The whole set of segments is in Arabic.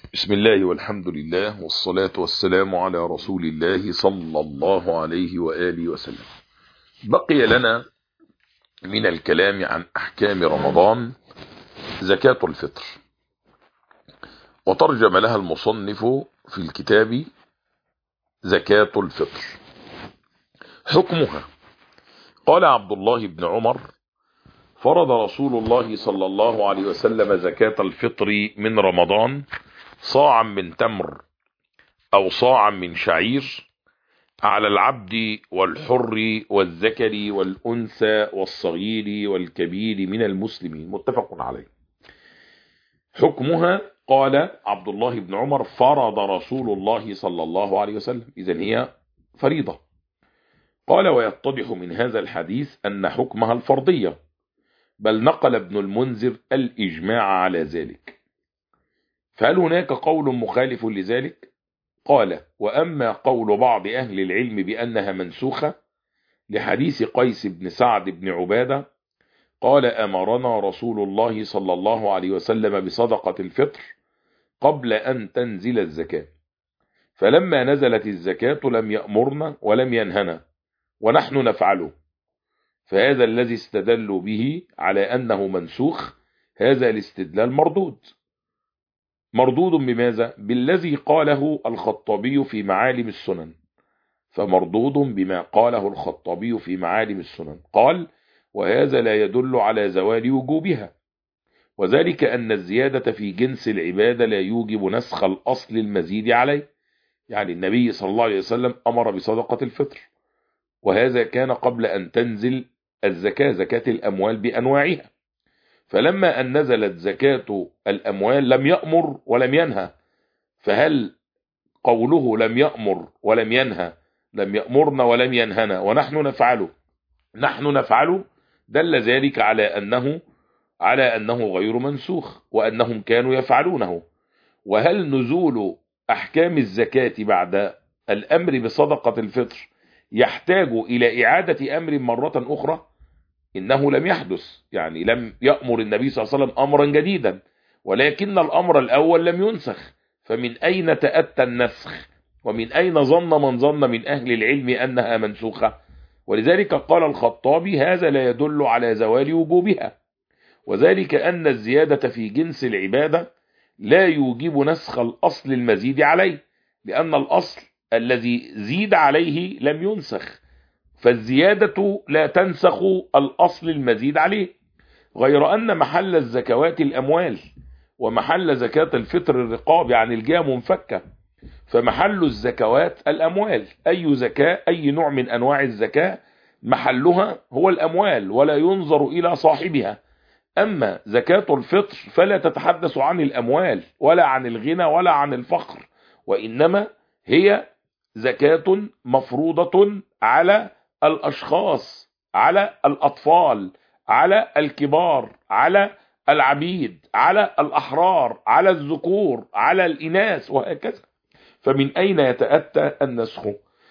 بسم الله والحمد لله والصلاة والسلام على رسول الله صلى الله عليه وآله وسلم. بقي لنا من الكلام عن أحكام رمضان زكاة الفطر، وترجم لها المصنف في الكتاب زكاة الفطر. حكمها: قال عبد الله بن عمر: فرض رسول الله صلى الله عليه وسلم زكاة الفطر من رمضان صاعا من تمر أو صاعا من شعير على العبد والحر والذكر والأنثى والصغير والكبير من المسلمين، متفق عليه. حكمها: قال عبد الله بن عمر: فرض رسول الله صلى الله عليه وسلم، إذن هي فريضة. قال: ويتضح من هذا الحديث أن حكمها الفرضية، بل نقل ابن المنذر الإجماع على ذلك. فهل هناك قول مخالف لذلك؟ قال: وأما قول بعض أهل العلم بأنها منسوخة لحديث قيس بن سعد بن عبادة قال: أمرنا رسول الله صلى الله عليه وسلم بصدقة الفطر قبل أن تنزل الزكاة، فلما نزلت الزكاة لم يأمرنا ولم ينهنا ونحن نفعله، فهذا الذي استدلوا به على أنه منسوخ، هذا الاستدلال مردود بماذا؟ بالذي قاله الخطابي في معالم السنن، فمردود بما قاله الخطابي في معالم السنن. قال: وهذا لا يدل على زوال وجوبها، وذلك أن الزيادة في جنس العبادة لا يوجب نسخ الأصل المزيد عليه. يعني النبي صلى الله عليه وسلم أمر بصدقة الفطر، وهذا كان قبل أن تنزل الزكاة، زكاة الأموال بأنواعها. فلما أن نزلت زكاة الأموال لم يأمر ولم ينهى، فهل قوله لم يأمر ولم ينهى، لم يأمرنا ولم ينهنا ونحن نفعله، دل ذلك على أنه غير منسوخ، وأنهم كانوا يفعلونه. وهل نزول أحكام الزكاة بعد الأمر بصدقة الفطر يحتاج إلى إعادة أمر مرة أخرى؟ إنه لم يحدث، يعني لم يأمر النبي صلى الله عليه وسلم أمرا جديدا، ولكن الأمر الأول لم ينسخ، فمن أين تأتى النسخ؟ ومن أين ظن من ظن من أهل العلم أنها منسوخة؟ ولذلك قال الخطابي: هذا لا يدل على زوال وجوبها، وذلك أن الزيادة في جنس العبادة لا يوجب نسخ الأصل المزيد عليه، لأن الأصل الذي زيد عليه لم ينسخ، فالزيادة لا تنسخ الأصل المزيد عليه. غير أن محل الزكوات الأموال، ومحل زكاة الفطر الرقاب، يعني الجهة منفكة، فمحل الزكوات الأموال. أي زكاة، أي نوع من أنواع الزكاة محلها هو الأموال، ولا ينظر إلى صاحبها. أما زكاة الفطر فلا تتحدث عن الأموال ولا عن الغنى ولا عن الفقر، وإنما هي زكاة مفروضة على الأشخاص، على الأطفال، على الكبار، على العبيد، على الأحرار، على الذكور، على الإناث، وهكذا. فمن أين يتأتى النسخ؟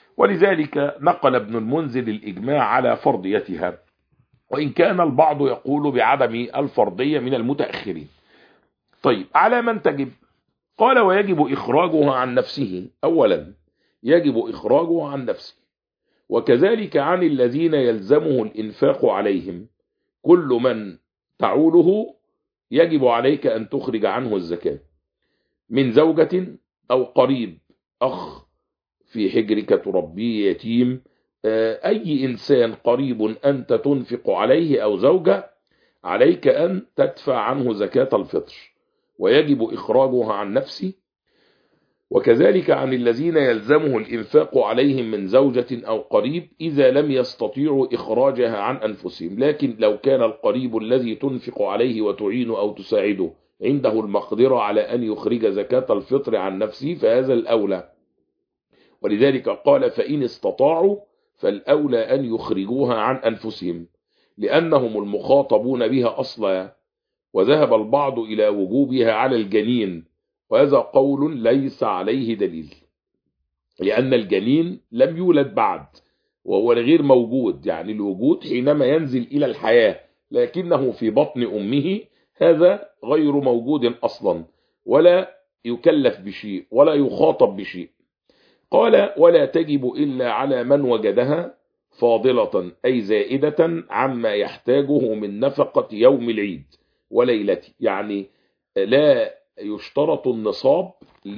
ولذلك نقل ابن المنذر الإجماع على فرضيتها، وإن كان البعض يقول بعدم الفرضية من المتأخرين. طيب، على من تجب؟ قال: ويجب إخراجها عن نفسه. أولا يجب إخراجها عن نفسه، وكذلك عن الذين يلزمه الإنفاق عليهم. كل من تعوله يجب عليك أن تخرج عنه الزكاة، من زوجة أو قريب، أخ في حجرك تربيه، يتيم، أي إنسان قريب أنت تنفق عليه، أو زوجة، عليك أن تدفع عنه زكاة الفطر، ويجب إخراجها عن نفسه. وكذلك عن الذين يلزمه الإنفاق عليهم من زوجة أو قريب، إذا لم يستطيعوا إخراجها عن أنفسهم. لكن لو كان القريب الذي تنفق عليه وتعين أو تساعده عنده المقدرة على أن يخرج زكاة الفطر عن نفسه، فهذا الأولى. ولذلك قال: فإن استطاعوا فالأولى أن يخرجوها عن أنفسهم، لأنهم المخاطبون بها أصلا. وذهب البعض إلى وجوبها على الجنين، وهذا قول ليس عليه دليل، لأن الجنين لم يولد بعد، وهو غير موجود. يعني الوجود حينما ينزل إلى الحياة، لكنه في بطن أمه، هذا غير موجود أصلا، ولا يكلف بشيء ولا يخاطب بشيء. قال ولا تجب إلا على من وجدها فاضلة أي زائدة عما يحتاجه من نفقة يوم العيد وليلته، يعني لا يشترط النصاب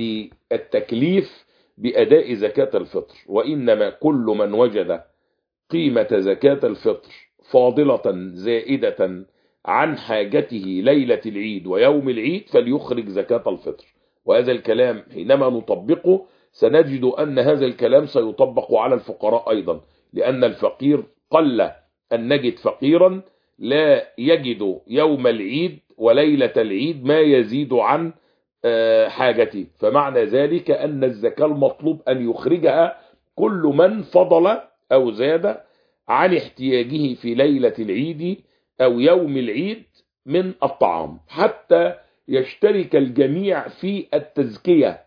للتكليف بأداء زكاة الفطر، وإنما كل من وجد قيمة زكاة الفطر فاضلة زائدة عن حاجته ليلة العيد ويوم العيد فليخرج زكاة الفطر. وهذا الكلام حينما نطبقه سنجد أن هذا الكلام سيطبق على الفقراء أيضا، لأن الفقير قل أن نجد فقيرا لا يجد يوم العيد وليلة العيد ما يزيد عن حاجته، فمعنى ذلك أن الزكاة المطلوب أن يخرجها كل من فضل أو زاد عن احتياجه في ليلة العيد أو يوم العيد من الطعام، حتى يشترك الجميع في التزكية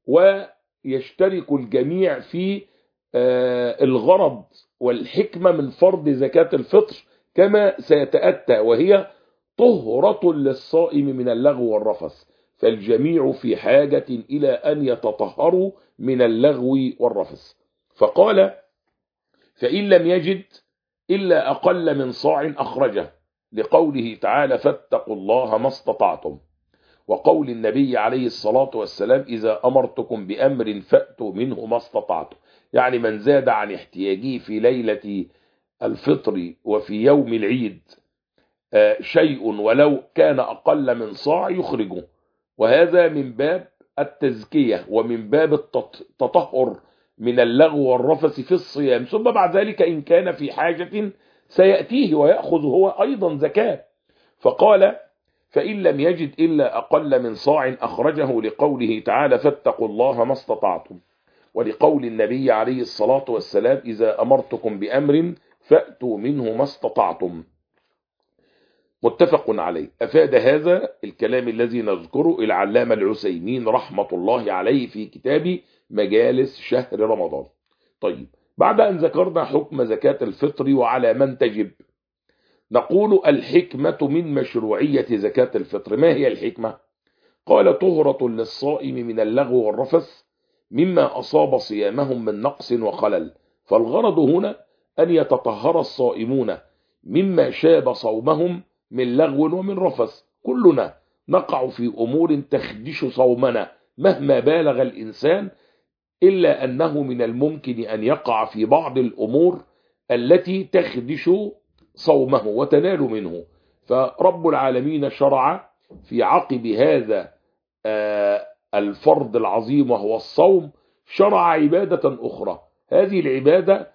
ويشترك الجميع في الغرض والحكمة من فرض زكاة الفطر كما سيتأتى، وهي طهرة للصائم من اللغو والرفث، فالجميع في حاجة إلى أن يتطهروا من اللغو والرفث. فقال فإن لم يجد إلا أقل من صاع أخرجه، لقوله تعالى فاتقوا الله ما استطعتم، وقول النبي عليه الصلاة والسلام إذا أمرتكم بأمر فأتوا منه ما استطعتم، يعني من زاد عن احتياجه في ليلة الفطر وفي يوم العيد شيء ولو كان أقل من صاع يخرجه، وهذا من باب التزكية ومن باب التطهر من اللغو والرفث في الصيام، ثم بعد ذلك إن كان في حاجة سيأتيه ويأخذ هو أيضا زكاة. فقال فإن لم يجد إلا أقل من صاع أخرجه، لقوله تعالى فاتقوا الله ما استطعتم، ولقول النبي عليه الصلاة والسلام إذا أمرتكم بأمر فأتوا منه ما استطعتم، متفق عليه. أفاد هذا الكلام الذي نذكره العلامة العثيمين رحمة الله عليه في كتاب مجالس شهر رمضان. طيب، بعد أن ذكرنا حكم زكاة الفطر وعلى من تجب، نقول الحكمة من مشروعية زكاة الفطر. ما هي الحكمة؟ قال طهرة للصائم من اللغو والرفث مما أصاب صيامهم من نقص وخلل، فالغرض هنا أن يتطهر الصائمون مما شاب صومهم من لغو ومن رفث. كلنا نقع في أمور تخدش صومنا مهما بالغ الإنسان، إلا أنه من الممكن أن يقع في بعض الأمور التي تخدش صومه وتنال منه، فرب العالمين شرع في عقب هذا الفرض العظيم وهو الصوم شرع عبادة أخرى. هذه العبادة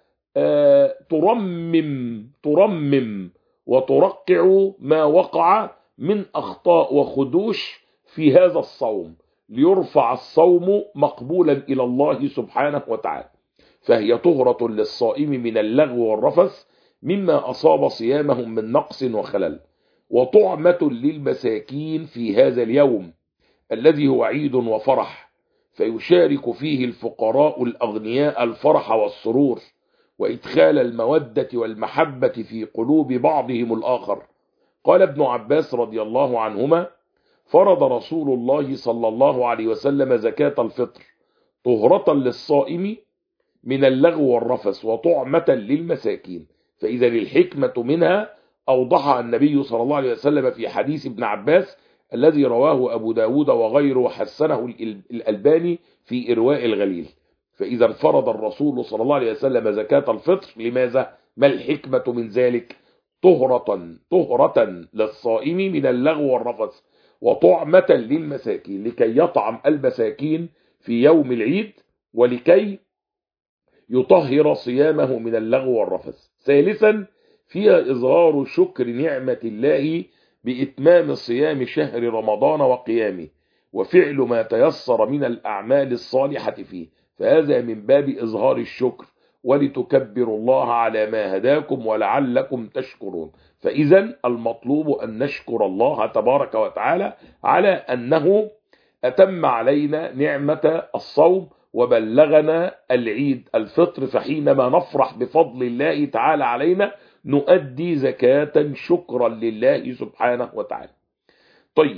ترمم وترقع ما وقع من أخطاء وخدوش في هذا الصوم، ليرفع الصوم مقبولا إلى الله سبحانه وتعالى. فهي طهرة للصائم من اللغو والرفث مما أصاب صيامهم من نقص وخلل، وطعمة للمساكين في هذا اليوم الذي هو عيد وفرح، فيشارك فيه الفقراء الأغنياء الفرح والسرور، وإدخال المودة والمحبة في قلوب بعضهم الآخر. قال ابن عباس رضي الله عنهما فرض رسول الله صلى الله عليه وسلم زكاة الفطر طهرة للصائم من اللغو والرفث وطعمة للمساكين، فإذا الحكمة منها أوضحها النبي صلى الله عليه وسلم في حديث ابن عباس الذي رواه أبو داود وغيره وحسنه الألباني في إرواء الغليل. فإذا فرض الرسول صلى الله عليه وسلم زكاة الفطر، لماذا؟ ما الحكمة من ذلك؟ طهرة للصائم من اللغو والرفث وطعمة للمساكين، لكي يطعم المساكين في يوم العيد ولكي يطهر صيامه من اللغو والرفث. ثالثا فيها إظهار شكر نعمة الله بإتمام صيام شهر رمضان وقيامه وفعل ما تيسر من الأعمال الصالحة فيه، فهذا من باب إظهار الشكر ولتكبروا الله على ما هداكم ولعلكم تشكرون. فإذا المطلوب أن نشكر الله تبارك وتعالى على أنه أتم علينا نعمة الصوم وبلغنا العيد الفطر، فحينما نفرح بفضل الله تعالى علينا نؤدي زكاة شكرا لله سبحانه وتعالى. طيب،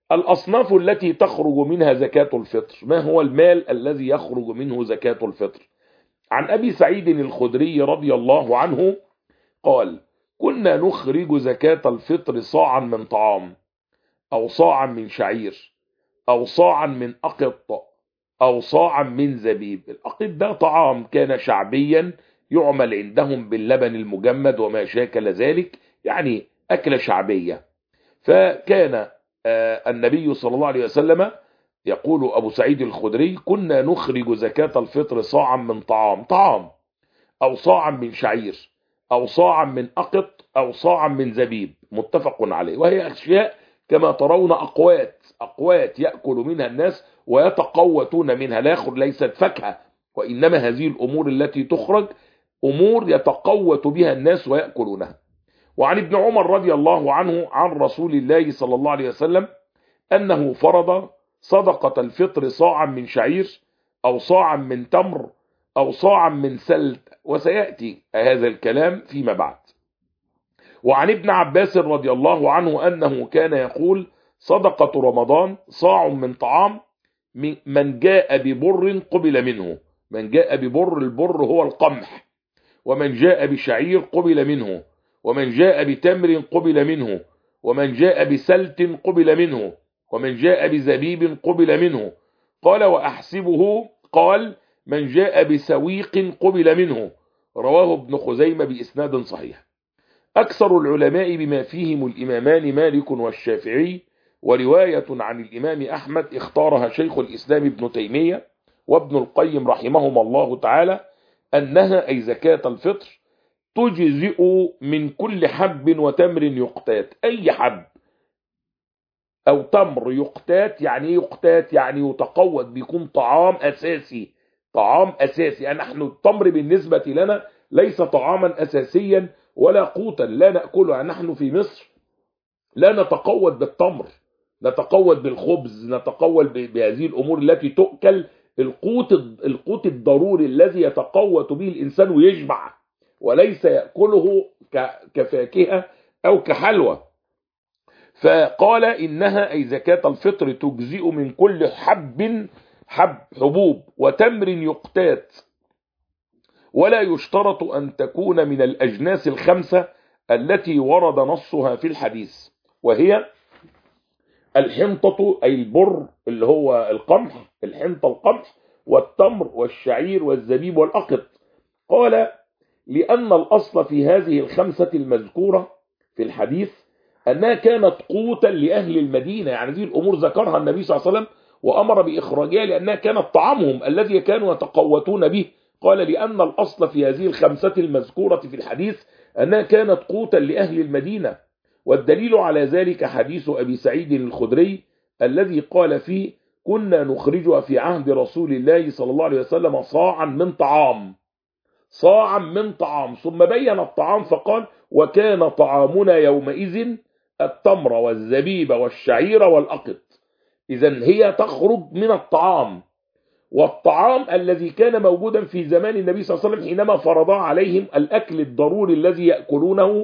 الأصناف التي تخرج منها زكاة الفطر. ما هو المال الذي يخرج منه زكاة الفطر؟ عن أبي سعيد الخدري رضي الله عنه قال: كنا نخرج زكاة الفطر صاعا من طعام، أو صاعا من شعير، أو صاعا من أقط، أو صاعا من زبيب. الأقط ده طعام كان شعبيا يعمل عندهم باللبن المجمد وما شاكل ذلك، يعني أكلة شعبية. فكان النبي صلى الله عليه وسلم يقول أبو سعيد الخدري: كنا نخرج زكاة الفطر صاعا من طعام، أو صاعا من شعير، أو صاعا من أقط، أو صاعا من زبيب، متفق عليه. وهي أشياء كما ترون أقوات يأكل منها الناس ويتقوتون منها، ليست فاكهة، وإنما هذه الأمور التي تخرج أمور يتقوت بها الناس ويأكلونها. وعن ابن عمر رضي الله عنه عن رسول الله صلى الله عليه وسلم أنه فرض صدقة الفطر صاعا من شعير، أو صاعا من تمر، أو صاعا من سلت، وسيأتي هذا الكلام فيما بعد. وعن ابن عباس رضي الله عنه أنه كان يقول: صدقة رمضان صاع من طعام، من جاء ببر قبل منه. من جاء ببر، البر هو القمح. ومن جاء بشعير قبل منه، ومن جاء بتمر قبل منه، ومن جاء بسلت قبل منه، ومن جاء بزبيب قبل منه. قال: وأحسبه قال: من جاء بسويق قبل منه. رواه ابن خزيمة بإسناد صحيح. أكثر العلماء بما فيهم الإمامان مالك والشافعي، ورواية عن الإمام أحمد اختارها شيخ الإسلام ابن تيمية وابن القيم رحمهما الله تعالى، أنها أي زكاة الفطر تجزئ من كل حب وتمر يقتات. أي حب أو تمر يقتات، يعني يقتات يعني يتقوت، بيكون طعام أساسي. طعام أساسي. نحن التمر بالنسبة لنا ليس طعاما أساسيا ولا قوتا، لا نأكله. نحن في مصر لا نتقوت بالتمر، نتقوت بالخبز، نتقوت بهذه الأمور التي تؤكل، القوت الضروري الذي يتقوت به الإنسان ويشبع، وليس يأكله كفاكهة أو كحلوى. فقال: إنها أي زكاة الفطر تجزئ من كل حبوب وتمر يقتات، ولا يشترط أن تكون من الأجناس الخمسة التي ورد نصها في الحديث، وهي الحنطة أي البر اللي هو القمح، الحنطة القمح، والتمر والشعير والزبيب والأقط. قال: لأن الأصل في هذه الخمسة المذكورة في الحديث أنها كانت قوتا لأهل المدينة. يعني دي الأمور ذكرها النبي صلى الله عليه وسلم وأمر بإخراجها لأنها كانت طعامهم الذي كانوا يتقوتون به. قال: لأن الأصل في هذه الخمسة المذكورة في الحديث أنها كانت قوتا لأهل المدينة. والدليل على ذلك حديث أبي سعيد الخدري الذي قال فيه: كنا نخرجها في عهد رسول الله صلى الله عليه وسلم صاعا من طعام. صاعا من طعام. ثم بين الطعام فقال: وكان طعامنا يومئذ التمر والزبيب والشعير والأقط. إذن هي تخرج من الطعام، والطعام الذي كان موجودا في زمان النبي صلى الله عليه وسلم حينما فرض عليهم الأكل الضروري الذي يأكلونه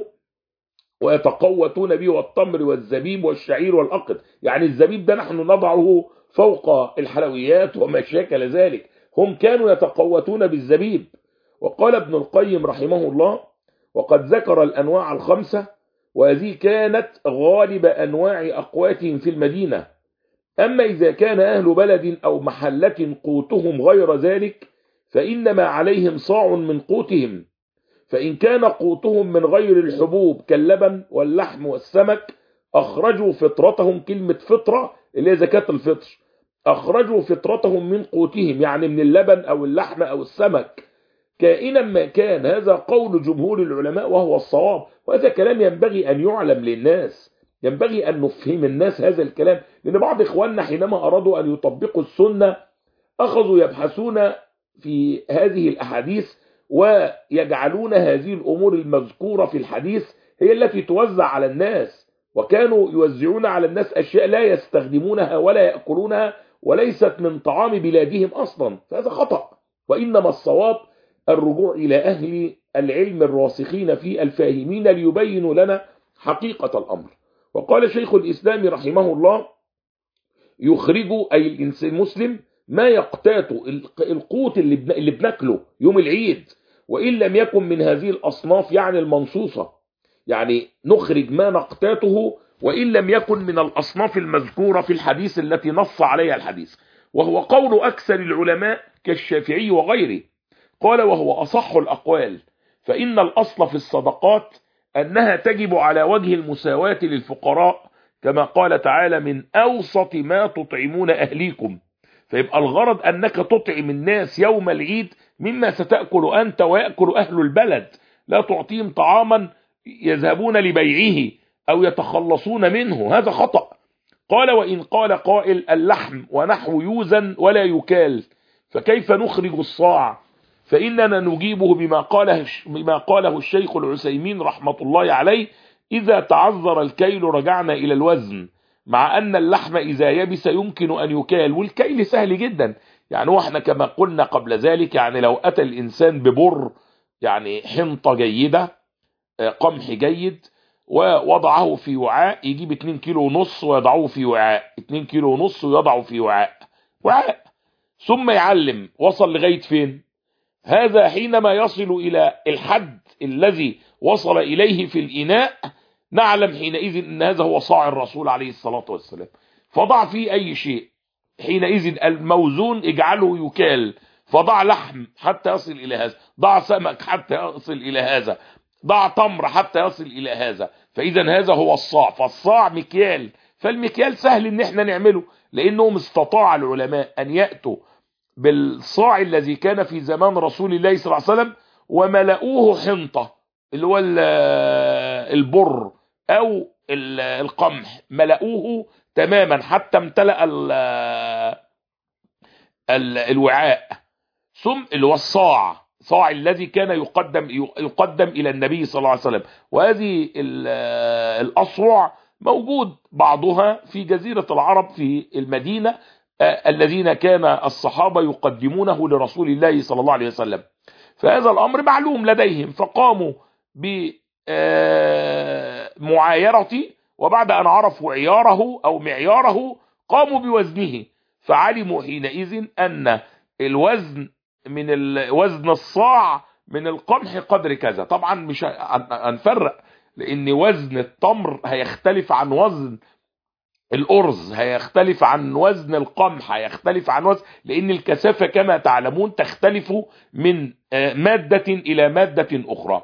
ويتقوتون به، والتمر والزبيب والشعير والأقط. يعني الزبيب ده نحن نضعه فوق الحلويات وما شاكل ذلك، هم كانوا يتقوتون بالزبيب. وقال ابن القيم رحمه الله: وقد ذكر الأنواع الخمسة، وهذه كانت غالب أنواع أقواتهم في المدينة. أما إذا كان أهل بلد أو محلة قوتهم غير ذلك فإنما عليهم صاع من قوتهم. فإن كان قوتهم من غير الحبوب كاللبن واللحم والسمك أخرجوا فطرتهم. كلمة فطرة اللي هي زكاة الفطر. أخرجوا فطرتهم من قوتهم، يعني من اللبن أو اللحم أو السمك، كائنا ما كان. هذا قول جمهور العلماء وهو الصواب، وهذا كلام ينبغي أن يعلم للناس، ينبغي أن نفهم الناس هذا الكلام. لأن بعض إخواننا حينما أرادوا أن يطبقوا السنة أخذوا يبحثون في هذه الأحاديث ويجعلون هذه الأمور المذكورة في الحديث هي التي توزع على الناس، وكانوا يوزعون على الناس أشياء لا يستخدمونها ولا يأكلونها وليست من طعام بلادهم أصلا. فهذا خطأ، وإنما الصواب الرجوع إلى أهل العلم الراسخين في الفاهمين ليبينوا لنا حقيقة الأمر. وقال شيخ الإسلام رحمه الله: يخرجوا أي الإنسان المسلم ما يقتاته القوت اللي بناكله يوم العيد، وإن لم يكن من هذه الأصناف يعني المنصوصة، يعني نخرج ما نقتاته وإن لم يكن من الأصناف المذكورة في الحديث التي نص عليها الحديث، وهو قول أكثر العلماء كالشافعي وغيره. قال وهو أصح الأقوال، فإن الأصل في الصدقات أنها تجب على وجه المساواة للفقراء، كما قال تعالى من أوسط ما تطعمون أهليكم. فيبقى الغرض أنك تطعم الناس يوم العيد مما ستأكل أنت ويأكل أهل البلد، لا تعطيهم طعاما يذهبون لبيعه أو يتخلصون منه، هذا خطأ. قال وإن قال قائل اللحم ونحو يوزن ولا يكال، فكيف نخرج الصاع؟ فإننا نجيبه بما قاله الشيخ العثيمين رحمة الله عليه: إذا تعذر الكيل رجعنا إلى الوزن، مع أن اللحم إذا يبس يمكن أن يكال، والكيل سهل جدا. يعني واحنا كما قلنا قبل ذلك، يعني لو أتى الإنسان ببر يعني حنطة جيدة قمح جيد ووضعه في وعاء، يجيب 2 كيلو ونص ويضعه في وعاء، 2 كيلو ونص ويضعه في وعاء، ثم يعلم وصل لغاية فين. هذا حينما يصل إلى الحد الذي وصل إليه في الإناء نعلم حينئذ أن هذا هو صاع الرسول عليه الصلاة والسلام. فضع فيه أي شيء، حينئذ الموزون اجعله يكال، فضع لحم حتى يصل إلى هذا، ضع سمك حتى يصل إلى هذا، ضع تمر حتى يصل إلى هذا، فإذا هذا هو الصاع. فالصاع مكيال، فالمكيال سهل ان احنا نعمله، لأنهم استطاع العلماء أن يأتوا بالصاع الذي كان في زمان رسول الله صلى الله عليه وسلم وملؤوه حنطة، اللي هو البر أو القمح، ملؤوه تماما حتى امتلأ الوعاء، ثم اللي هو الصاع الذي كان يقدم إلى النبي صلى الله عليه وسلم. وهذه الأصوع موجود بعضها في جزيرة العرب في المدينة، الذين كان الصحابة يقدمونه لرسول الله صلى الله عليه وسلم، فهذا الأمر معلوم لديهم، فقاموا بمعايرته، وبعد أن عرفوا عياره أو معياره قاموا بوزنه، فعلموا حينئذ أن الوزن من وزن الصاع من القمح قدر كذا. طبعا مش هنفرق، لأن وزن التمر هيختلف عن وزن الأرز، هيختلف عن وزن القمح، هيختلف عن وزن، لأن الكثافة كما تعلمون تختلف من مادة إلى مادة أخرى،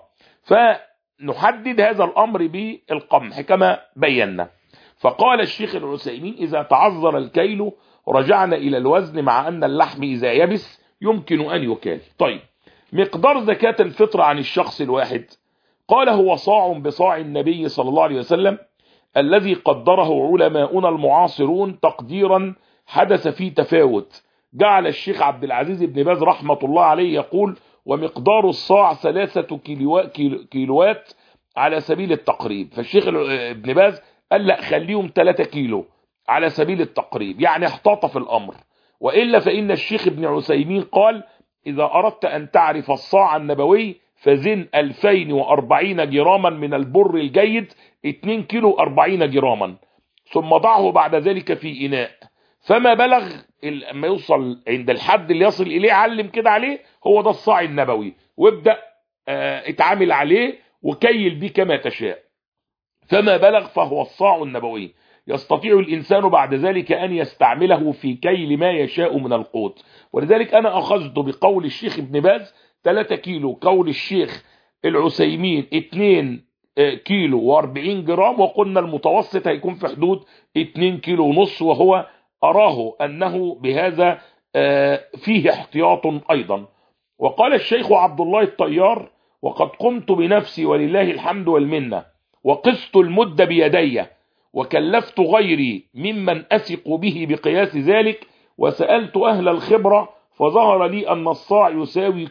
فنحدد هذا الأمر بالقمح كما بينا. فقال الشيخ العثيمين إذا تعذر الكيل رجعنا إلى الوزن، مع أن اللحم إذا يبس يمكن أن يكال. طيب، مقدار زكاة الفطر عن الشخص الواحد، قال هو صاع بصاع النبي صلى الله عليه وسلم، الذي قدره علماؤنا المعاصرون تقديرا حدث فيه تفاوت. جعل الشيخ عبد العزيز بن باز رحمة الله عليه يقول ومقدار الصاع 3 كيلوات على سبيل التقريب. فالشيخ ابن باز قال لا، خليهم 3 كيلو على سبيل التقريب، يعني احتاط في الأمر. وإلا فإن الشيخ ابن عثيمين قال إذا أردت أن تعرف الصاع النبوي فزن 2040 جراما من البر الجيد، 2 كيلو 40 جراما، ثم ضعه بعد ذلك في إناء، فما بلغ لما يوصل عند الحد اللي يصل إليه علم كده عليه، هو ده الصاع النبوي، وابدأ اتعامل عليه وكيل بيه كما تشاء، فما بلغ فهو الصاع النبوي. يستطيع الإنسان بعد ذلك أن يستعمله في كيل ما يشاء من القوت. ولذلك أنا أخذت بقول الشيخ ابن باز 3 كيلو، قول الشيخ العثيمين 2 كيلو و40 جرام، وقلنا المتوسط هيكون في حدود 2 كيلو ونص، وهو أراه أنه بهذا فيه احتياط أيضا. وقال الشيخ عبد الله الطيار وقد قمت بنفسي ولله الحمد والمنة، وقست المد بيدي، وكلفت غيري ممن أثق به بقياس ذلك، وسألت أهل الخبرة فظهر لي أن الصاع يساوي 2.25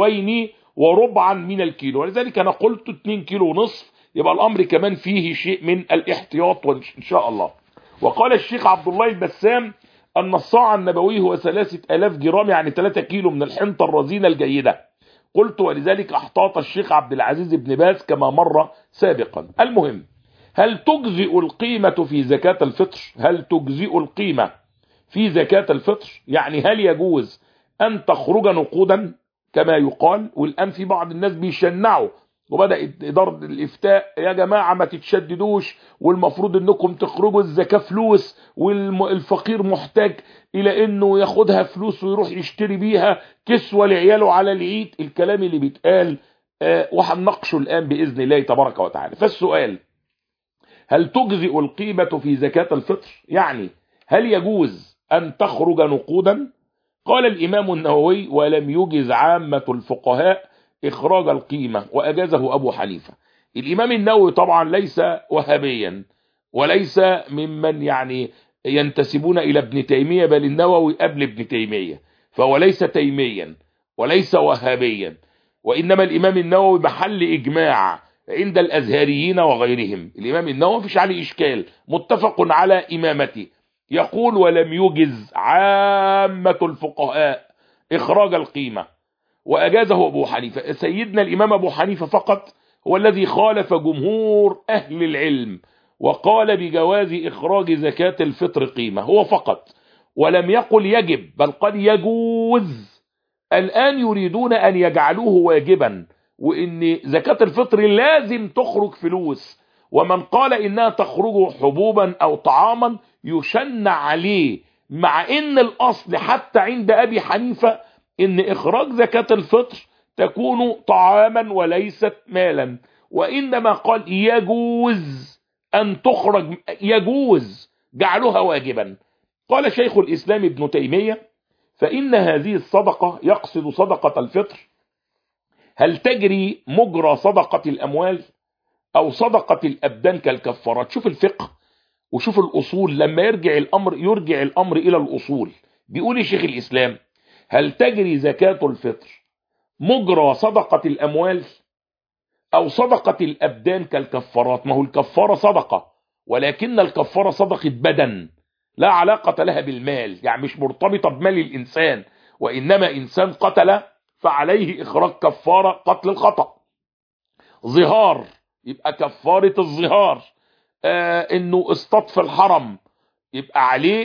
كيلو من الكيلو، ولذلك أنا قلت 2 كيلو ونصف، يبقى الأمر كمان فيه شيء من الاحتياط إن شاء الله. وقال الشيخ عبد الله البسام أن الصاع النبوي هو 3000 جرام، يعني 3 كيلو من الحنطة الرزينة الجيدة. قلت ولذلك احتاط الشيخ عبد العزيز بن باز كما مر سابقا. المهم، هل تجزئ القيمة في زكاة الفطر؟ هل تجزئ القيمة في زكاة الفطر؟ يعني هل يجوز أن تخرج نقودا كما يقال؟ والآن في بعض الناس بيشنعوا، وبدأت إدارة الإفتاء يا جماعة ما تتشددوش، والمفروض أنكم تخرجوا الزكاة فلوس، والفقير محتاج إلى أنه ياخدها فلوس ويروح يشتري بيها كسوة لعياله على العيد. الكلام اللي بيتقال وهنناقشه الآن بإذن الله تبارك وتعالى. فالسؤال: هل تجزئ القيمة في زكاة الفطر؟ يعني هل يجوز أن تخرج نقودا؟ قال الإمام النووي: ولم يجز عامة الفقهاء إخراج القيمة، وأجازه أبو حنيفة. الإمام النووي طبعا ليس وهابيا، وليس ممن يعني ينتسبون إلى ابن تيمية، بل النووي قبل ابن تيمية، فهو ليس تيميا وليس وهابيا، وإنما الإمام النووي محل إجماع عند الأزهريين وغيرهم. الإمام النووي مفيش عليه إشكال، متفق على إمامته. يقول: ولم يجز عامة الفقهاء إخراج القيمة، وأجازه أبو حنيفة. سيدنا الإمام أبو حنيفة فقط هو الذي خالف جمهور أهل العلم وقال بجواز إخراج زكاة الفطر قيمة، هو فقط، ولم يقل يجب، بل قد يجوز. الآن يريدون أن يجعلوه واجبا، وإن زكاة الفطر لازم تخرج فلوس، ومن قال إنها تخرج حبوبا أو طعاما يشنع عليه، مع إن الأصل حتى عند أبي حنيفة إن إخراج زكاة الفطر تكون طعاما وليست مالا، وإنما قال يجوز أن تخرج، يجوز، جعلها واجبا. قال شيخ الإسلام ابن تيمية: فإن هذه الصدقة، يقصد صدقة الفطر، هل تجري مجرى صدقة الأموال أو صدقة الأبدان كالكفارات؟ شوف الفقه وشوف الأصول، لما يرجع الأمر إلى الأصول. بيقول شيخ الإسلام: هل تجري زكاة الفطر مجرى صدقة الأموال أو صدقة الأبدان كالكفارات؟ ما هو الكفارة صدقة، ولكن الكفارة صدقة بدن لا علاقة لها بالمال، يعني مش مرتبطة بمال الإنسان، وإنما إنسان قتل فعليه إخراج كفارة قتل الخطأ. ظهار يبقى كفارة الظهار، إنه اصطاد في الحرم يبقى عليه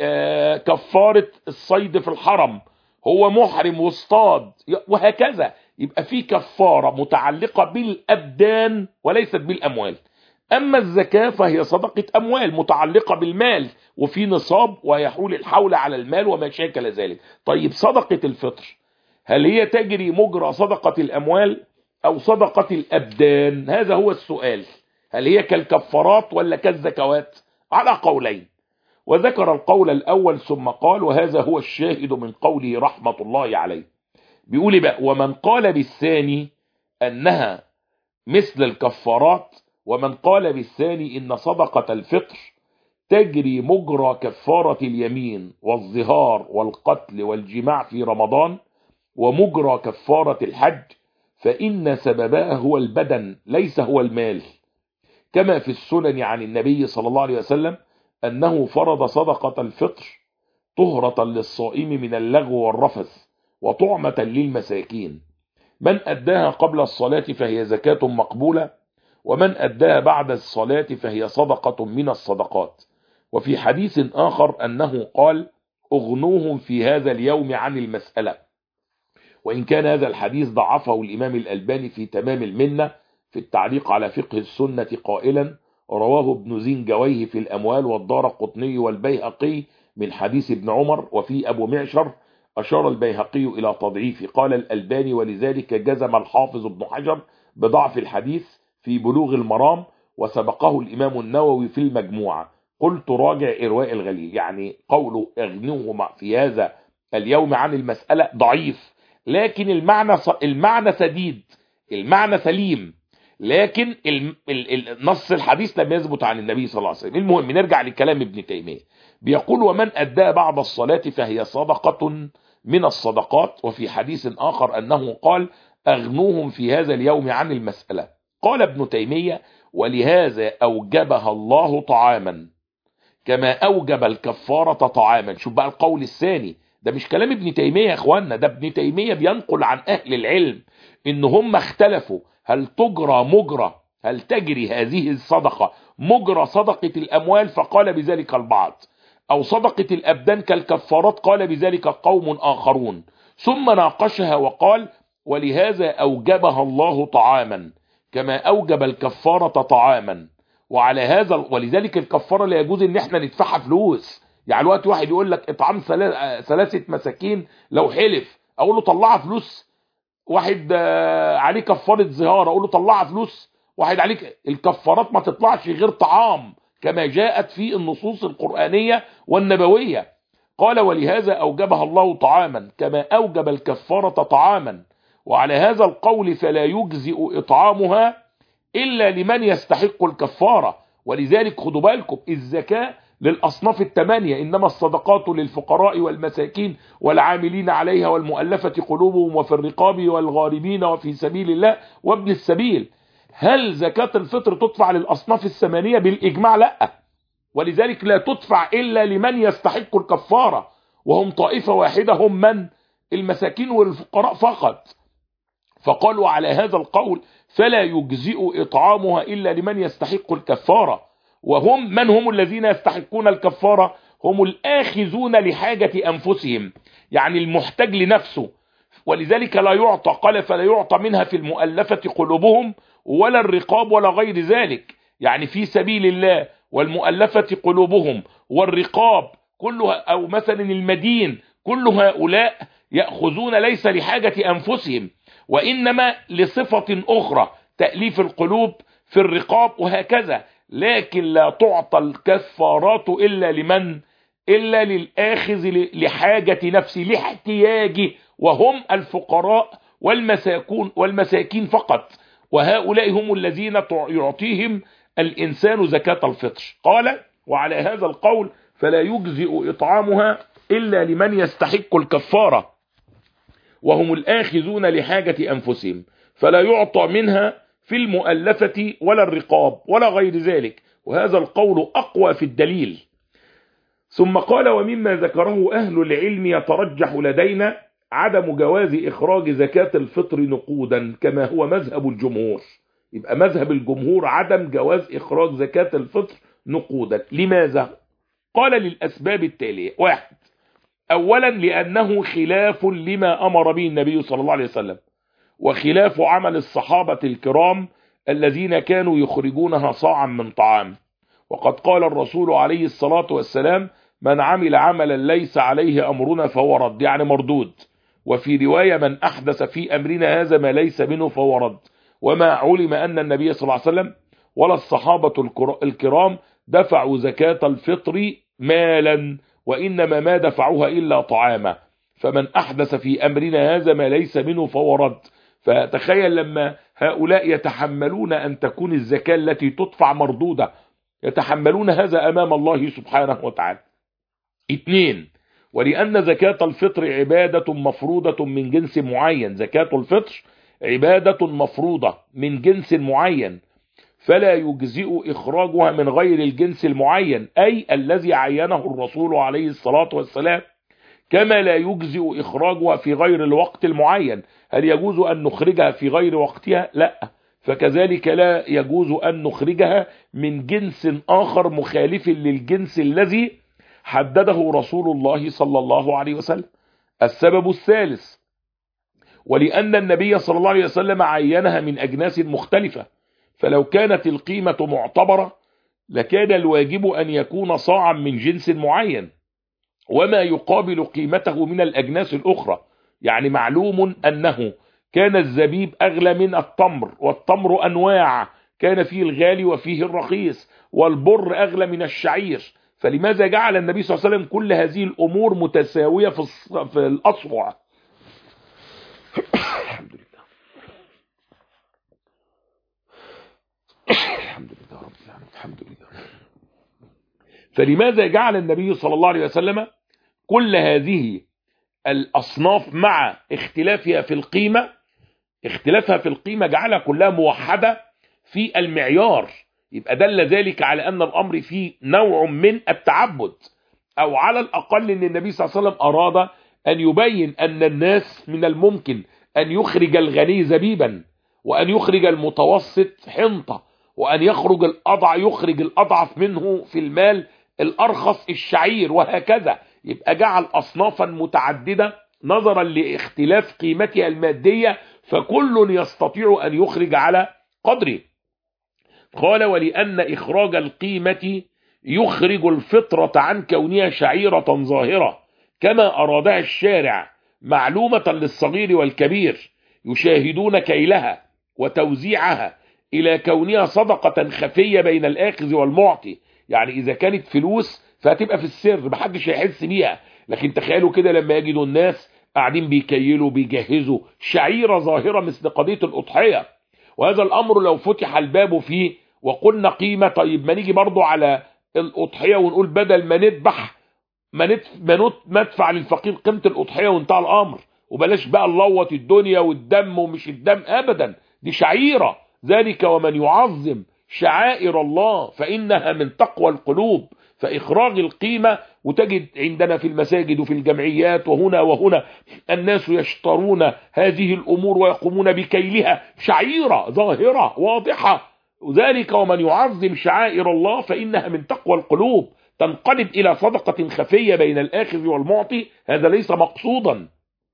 كفارة الصيد في الحرم، هو محرم واصطاد، وهكذا. يبقى في كفارة متعلقة بالأبدان وليست بالأموال. أما الزكاة فهي صدقة أموال متعلقة بالمال، وفي نصاب ويحول الحول على المال وما شاكل ذلك. طيب صدقة الفطر هل هي تجري مجرى صدقة الأموال أو صدقة الأبدان؟ هذا هو السؤال. هل هي كالكفارات ولا كالزكوات؟ على قولين، وذكر القول الأول ثم قال: وهذا هو الشاهد من قوله رحمة الله عليه. بيقول بقى: ومن قال بالثاني أنها مثل الكفارات، ومن قال بالثاني إن صدقة الفطر تجري مجرى كفارة اليمين والظهار والقتل والجماع في رمضان ومجرى كفارة الحج، فإن سببها هو البدن ليس هو المال، كما في السنن عن النبي صلى الله عليه وسلم أنه فرض صدقة الفطر طهرة للصائم من اللغو والرفث وطعمة للمساكين. من أداها قبل الصلاة فهي زكاة مقبولة، ومن أداها بعد الصلاة فهي صدقة من الصدقات. وفي حديث آخر أنه قال: أغنوهم في هذا اليوم عن المسألة، وإن كان هذا الحديث ضعفه الإمام الألباني في تمام المنة في التعليق على فقه السنة قائلا: رواه ابن زنجويه في الأموال والدارقطني والبيهقي من حديث ابن عمر. وفي أبو معشر أشار البيهقي إلى تضعيف، قال الألباني: ولذلك جزم الحافظ ابن حجر بضعف الحديث في بلوغ المرام، وسبقه الإمام النووي في المجموعة. قلت راجع إرواء الغليل. يعني قوله اغنوهما في هذا اليوم عن المسألة ضعيف، لكن المعنى سديد، المعنى سليم، لكن نص الحديث لم يثبت عن النبي صلى الله عليه وسلم. المهم نرجع لكلام ابن تيمية. بيقول: ومن أدى بعد الصلاة فهي صدقة من الصدقات. وفي حديث آخر أنه قال: أغنوهم في هذا اليوم عن المسألة. قال ابن تيمية: ولهذا أوجبها الله طعاما كما أوجب الكفارة طعاما. شوف بقى القول الثاني، ده مش كلام ابن تيمية يا اخوانا، ده ابن تيمية بينقل عن أهل العلم إن هم اختلفوا هل تجري هذه الصدقة مجرى صدقة الأموال، فقال بذلك البعض: أو صدقة الأبدان كالكفارات قال بذلك قوم آخرون، ثم ناقشها وقال ولهذا أوجبها الله طعاما كما أوجب الكفارة طعاما، وعلى هذا ولذلك الكفارة لا يجوز ان احنا ندفعها فلوس. يعني الوقت واحد يقول لك اطعام 3 مساكين، لو حلف اقول له طلعها فلوس. واحد عليه كفارة زهار اقول له طلعها فلوس. واحد عليك الكفارات ما تطلعش غير طعام كما جاءت في النصوص القرآنية والنبوية. قال ولهذا أوجبها الله طعاما كما أوجب الكفارة طعاما، وعلى هذا القول فلا يجزئ إطعامها إلا لمن يستحق الكفارة. ولذلك خدوا بالكم الزكاة للأصناف 8، إنما الصدقات للفقراء والمساكين والعاملين عليها والمؤلفة قلوبهم وفي الرقاب والغارمين وفي سبيل الله وابن السبيل. هل زكاة الفطر تدفع للأصناف 8؟ بالإجماع لا، ولذلك لا تدفع إلا لمن يستحق الكفارة، وهم طائفة واحدة، هم من؟ المساكين والفقراء فقط. فقالوا على هذا القول فلا يجزئ إطعامها إلا لمن يستحق الكفارة. وهم من هم الذين يستحقون الكفارة؟ هم الآخذون لحاجة أنفسهم، يعني المحتاج لنفسه، ولذلك لا يعطى. قال فلا يعطى منها في المؤلفة قلوبهم ولا الرقاب ولا غير ذلك، يعني في سبيل الله والمؤلفة قلوبهم والرقاب كلها، أو مثلا المدين، كل هؤلاء يأخذون ليس لحاجة أنفسهم وإنما لصفة أخرى، تأليف القلوب في الرقاب وهكذا. لكن لا تعطى الكفارات إلا لمن؟ إلا للآخذ لحاجة نفسه، لاحتياجه، وهم الفقراء والمساكين فقط، وهؤلاء هم الذين يعطيهم الإنسان زكاة الفطر. قال وعلى هذا القول فلا يجزئ إطعامها إلا لمن يستحق الكفارة وهم الآخذون لحاجة أنفسهم، فلا يعطى منها في المؤلفة ولا الرقاب ولا غير ذلك، وهذا القول أقوى في الدليل. ثم قال ومما ذكره أهل العلم يترجح لدينا عدم جواز إخراج زكاة الفطر نقودا كما هو مذهب الجمهور. يبقى مذهب الجمهور عدم جواز إخراج زكاة الفطر نقودا. لماذا؟ قال للأسباب التالية: 1، أولا لأنه خلاف لما أمر به النبي صلى الله عليه وسلم، وخلاف عمل الصحابة الكرام الذين كانوا يخرجونها صاعا من طعام. وقد قال الرسول عليه الصلاة والسلام: من عمل عملا ليس عليه أمرنا فهو رد، يعني مردود. وفي رواية: من أحدث في أمرنا هذا ما ليس منه فهو رد. وما علم أن النبي صلى الله عليه وسلم ولا الصحابة الكرام دفعوا زكاة الفطر مالا، وإنما ما دفعوها إلا طعاما، فمن أحدث في أمرنا هذا ما ليس منه فهو رد. فتخيل لما هؤلاء يتحملون أن تكون الزكاة التي تدفع مردودة، يتحملون هذا أمام الله سبحانه وتعالى. 2، ولأن زكاة الفطر عبادة مفروضة من جنس معين، زكاة الفطر عبادة مفروضة من جنس معين، فلا يجزئ إخراجها من غير الجنس المعين، أي الذي عينه الرسول عليه الصلاة والسلام، كما لا يجزئ إخراجها في غير الوقت المعين. هل يجوز أن نخرجها في غير وقتها؟ لا. فكذلك لا يجوز أن نخرجها من جنس آخر مخالف للجنس الذي حدده رسول الله صلى الله عليه وسلم. السبب الثالث، ولأن النبي صلى الله عليه وسلم عينها من أجناس مختلفة، فلو كانت القيمة معتبرة لكان الواجب أن يكون صاعا من جنس معين وما يقابل قيمته من الأجناس الأخرى. يعني معلوم أنه كان الزبيب أغلى من التمر، والتمر أنواع، كان فيه الغالي وفيه الرخيص، والبر أغلى من الشعير، فلماذا جعل النبي صلى الله عليه وسلم كل هذه الأمور متساوية في الأصفع؟ الحمد لله، الحمد لله رب العالمين، الحمد لله. فلماذا جعل النبي صلى الله عليه وسلم كل هذه الأصناف مع اختلافها في القيمة، اختلافها في القيمة جعلها كلها موحدة في المعيار؟ يبقى دل ذلك على أن الأمر فيه نوع من التعبد، أو على الأقل أن النبي صلى الله عليه وسلم أراد أن يبين أن الناس من الممكن أن يخرج الغني زبيبا، وأن يخرج المتوسط حنطة، وأن يخرج الأضعف منه في المال الأرخص الشعير، وهكذا. يبقى جعل أصنافا متعددة نظرا لاختلاف قيمتها المادية، فكل يستطيع أن يخرج على قدره. قال: ولأن إخراج القيمة يخرج الفطرة عن كونها شعيرة ظاهرة كما أرادها الشارع، معلومة للصغير والكبير، يشاهدون كيلها وتوزيعها إلى كونها صدقة خفية بين الآخذ والمعطي. يعني إذا كانت فلوس فهتبقى في السر، محدش هيحس بيها. لكن تخيلوا كده لما يجدوا الناس قاعدين بيكيلوا بيجهزوا شعيرة ظاهرة مثل قضية الأضحية، وهذا الأمر لو فتح الباب فيه وقلنا قيمة، طيب ما نيجي برضو على الأضحية ونقول بدل ما نذبح ما ندفع للفقير قيمة الأضحية وانتهى الأمر، وبلاش بقى نلوط الدنيا والدم ومش الدم أبدا، دي شعيرة. ذلك ومن يعظم شعائر الله فإنها من تقوى القلوب. فإخراج القيمة، وتجد عندنا في المساجد وفي الجمعيات وهنا وهنا الناس يشترون هذه الأمور ويقومون بكيلها، شعيرة ظاهرة واضحة. ذلك ومن يعظم شعائر الله فإنها من تقوى القلوب، تنقلب إلى صدقة خفية بين الآخذ والمعطي، هذا ليس مقصودا.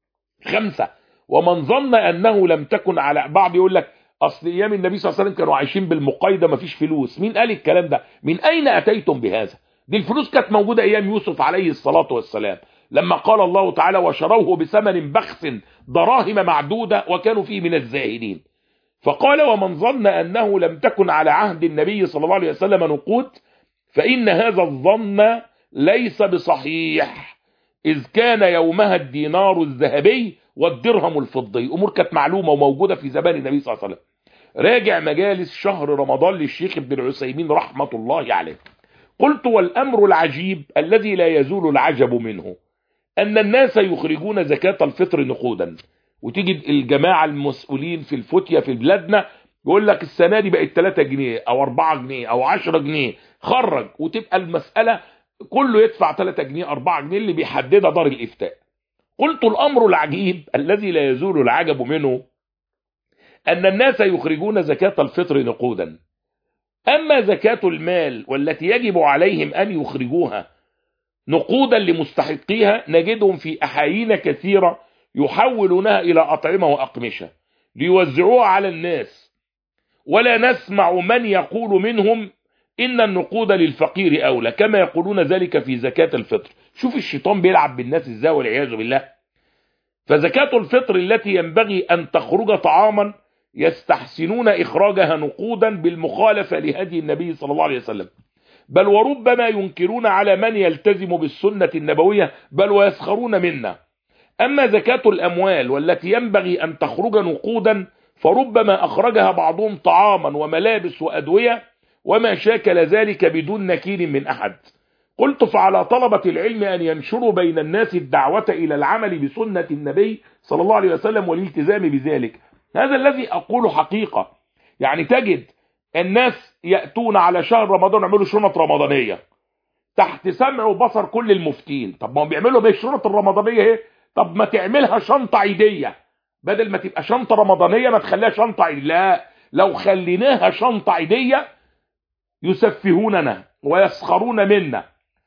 5: ومن ظن أنه لم تكن على بعض، يقول لك أصل أيام النبي صلى الله عليه وسلم كانوا عايشين بالمقايضة مفيش فلوس. مين قال الكلام ده؟ من أين أتيتم بهذا؟ دي الفلوس كانت موجودة أيام يوسف عليه الصلاة والسلام، لما قال الله تعالى: وشروه بثمن بخس دراهم معدودة وكانوا فيه من الزاهدين. فقال: ومن ظن أنه لم تكن على عهد النبي صلى الله عليه وسلم نقود فإن هذا الظن ليس بصحيح، إذ كان يومها الدينار الذهبي والدرهم الفضي. أمور كانت معلومة وموجودة في زمان النبي صلى الله عليه وسلم. راجع مجالس شهر رمضان للشيخ ابن العثيمين رحمة الله عليه. قلت: والأمر العجيب الذي لا يزول العجب منه أن الناس يخرجون زكاة الفطر نقودا. وتجد الجماعة المسؤولين في الفتية في بلادنا يقول لك السنة دي بقت 3 جنيه أو 4 جنيه أو 10 جنيه، خرج، وتبقى المسألة كله يدفع 3 جنيه 4 جنيه اللي بيحددها دار الإفتاء. قلت: الأمر العجيب الذي لا يزول العجب منه أن الناس يخرجون زكاة الفطر نقودا، أما زكاة المال والتي يجب عليهم أن يخرجوها نقودا لمستحقيها نجدهم في أحايين كثيرة يحولونها إلى أطعمة وأقمشة ليوزعوها على الناس، ولا نسمع من يقول منهم إن النقود للفقير أولى كما يقولون ذلك في زكاة الفطر. شوف الشيطان بيلعب بالناس إزاي والعياذ بالله. فزكاة الفطر التي ينبغي أن تخرج طعاما يستحسنون إخراجها نقودا بالمخالفة لهدي النبي صلى الله عليه وسلم، بل وربما ينكرون على من يلتزم بالسنة النبوية، بل ويسخرون منا. أما زكاة الأموال والتي ينبغي أن تخرج نقودا فربما أخرجها بعضهم طعاما وملابس وأدوية وما شاكل ذلك بدون نكير من أحد. قلت: فعلى طلبة العلم أن ينشروا بين الناس الدعوة إلى العمل بسنة النبي صلى الله عليه وسلم والالتزام بذلك. هذا الذي أقوله حقيقة. يعني تجد الناس يأتون على شهر رمضان يعملوا شنط رمضانية تحت سمع وبصر كل المفتين. طب ما هم بيعملوا بالشنط الرمضانية اهي، طب ما تعملها شنطة عيدية، بدل ما تبقى شنطة رمضانية ما تخليها شنطة عيدية. لا، لو خليناها شنطة عيدية يسفهوننا ويسخرون منا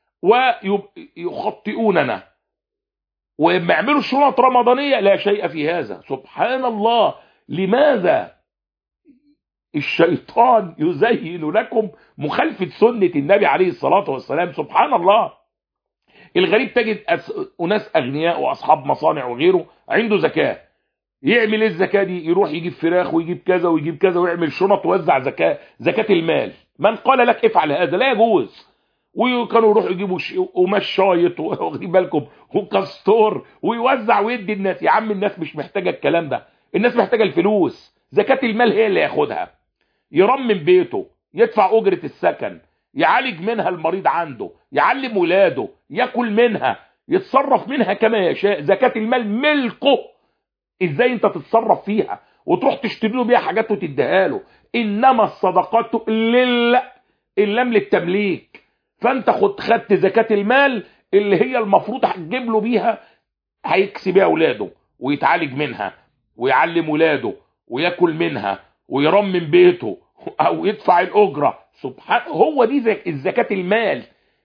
ويخطئوننا، ويما يعملوا شنط رمضانية لا شيء في هذا. سبحان الله، لماذا الشيطان يزين لكم مخالفة سنة النبي عليه الصلاة والسلام؟ سبحان الله. الغريب تجد أناس أغنياء وأصحاب مصانع وغيره عنده زكاة، يعمل الزكاة دي؟ يروح يجيب فراخ ويجيب كذا ويجيب كذا ويعمل شنط ويوزع زكاة المال. من قال لك افعل هذا؟ لا يجوز. وكانوا يروحوا يجيبوا قماش شايط واخدين بالكم وكاستور ويوزع ويدي الناس. يا عم الناس مش محتاجة الكلام ده، الناس محتاجة الفلوس. زكاة المال هي اللي ياخدها، يرمم بيته، يدفع أجرة السكن، يعالج منها المريض عنده، يعلم ولاده، يأكل منها، يتصرف منها كما يشاء. زكاة المال ملكه، ازاي انت تتصرف فيها وتروح تشتري له بيها حاجات وتديها له؟ انما الصدقات لم للتمليك. فانت خدت زكاة المال اللي هي المفروض هتجيب له بيها، هيكسي بيها اولاده ويتعالج منها ويعلم ولاده ويأكل منها ويرمم بيته او يدفع الاجره. سبحان، هو دي الزكاة المال.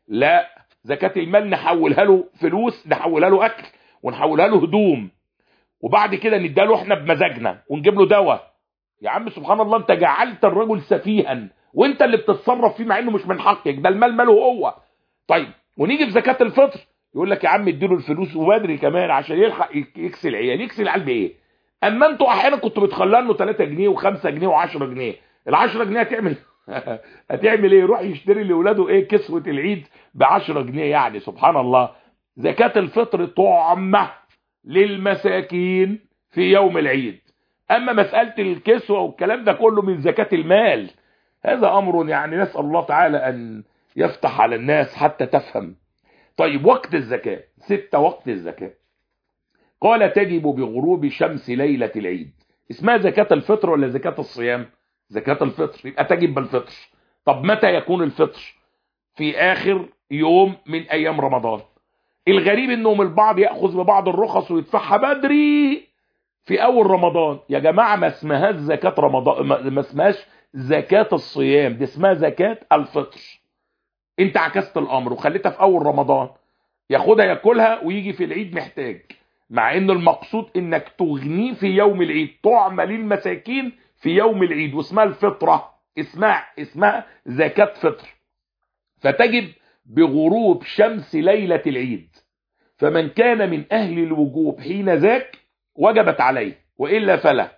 لا، زكاة المال نحولها له فلوس، نحولها له اكل، ونحولها له هدوم، وبعد كده نديها له احنا بمزاجنا ونجيب له دواء. يا عم سبحان الله، انت جعلت الرجل سفيها وانت اللي بتتصرف فيه مع انه مش من حقك، ده المال ماله هو. طيب ونيجي في زكاة الفطر يقول لك يا عم اديله الفلوس وبدري كمان عشان يلحق يكسي العيال. يكسي العيال بايه؟ اما انتوا احيانا كنتوا بتخلوا له 3 جنيه و5 جنيه و10 جنيه. ال 10 جنيه هتعمل هتعمل ايه؟ يروح يشتري لاولاده ايه؟ كسوة العيد ب 10 جنيه. يعني سبحان الله. زكاة الفطر طعمة للمساكين في يوم العيد. اما مسألة الكسوة والكلام ده كله من زكاة المال. هذا امر يعني نسأل الله تعالى ان يفتح على الناس حتى تفهم. طيب وقت الزكاة 6. وقت الزكاة قال تجب بغروب شمس ليلة العيد. اسمها زكاة الفطر ولا زكاة الصيام؟ زكاة الفطر، يبقى تجب بالفطر. طب متى يكون الفطر؟ في اخر يوم من ايام رمضان. الغريب انهم البعض ياخذ ببعض الرخص ويدفعها بدري في اول رمضان. يا جماعه ما اسمهاش زكاه رمضان، ما اسمهاش زكاه الصيام، دي اسمها زكاه الفطر. انت عكست الامر وخليتها في اول رمضان، ياخدها ياكلها ويجي في العيد محتاج، مع ان المقصود انك تغنيه في يوم العيد، طعمه للمساكين في يوم العيد، واسمها الفطره، اسمها زكاه فطر. فتجب بغروب شمس ليله العيد، فمن كان من اهل الوجوب حين ذاك وجبت عليه والا فلا.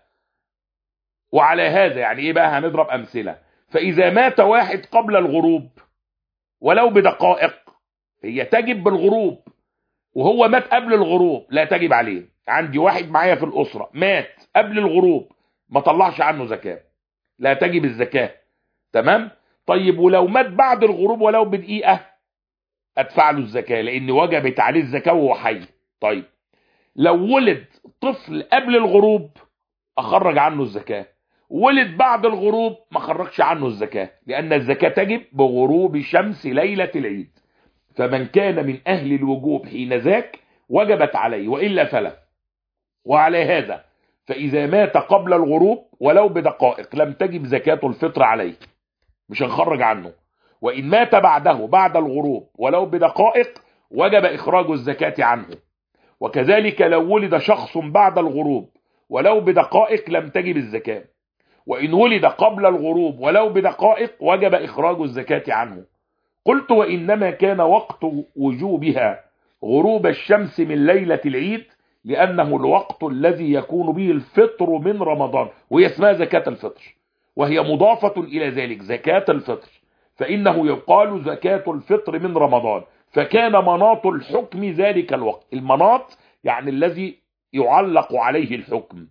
وعلى هذا يعني ايه بقى؟ هنضرب امثله. فاذا مات واحد قبل الغروب ولو بدقائق، هي تجب بالغروب، وهو مات قبل الغروب لا تجب عليه. عندي واحد معايا في الاسره مات قبل الغروب، ما طلعش عنه زكاه، لا تجب الزكاه. تمام. طيب ولو مات بعد الغروب ولو بدقيقه ادفع له الزكاه، لان وجبت عليه الزكاه وهو حي. طيب لو ولد طفل قبل الغروب اخرج عنه الزكاه، ولد بعد الغروب ما خرجش عنه الزكاه، لان الزكاه تجب بغروب شمس ليله العيد. فمن كان من اهل الوجوب حين ذاك وجبت عليه والا فلا. وعلى هذا فاذا مات قبل الغروب ولو بدقائق لم تجب زكاه الفطر عليه، مش هنخرج عنه. وان مات بعده بعد الغروب ولو بدقائق وجب اخراج الزكاه عنه. وكذلك لو ولد شخص بعد الغروب ولو بدقائق لم تجب الزكاة. وإن ولد قبل الغروب ولو بدقائق وجب إخراج الزكاة عنه. قلت وإنما كان وقت وجوبها غروب الشمس من ليلة العيد، لأنه الوقت الذي يكون به الفطر من رمضان، وهي اسمها زكاة الفطر، وهي مضافة إلى ذلك زكاة الفطر، فإنه يقال زكاة الفطر من رمضان. فكان مناط الحكم ذلك الوقت. المناط يعني الذي يعلق عليه الحكم.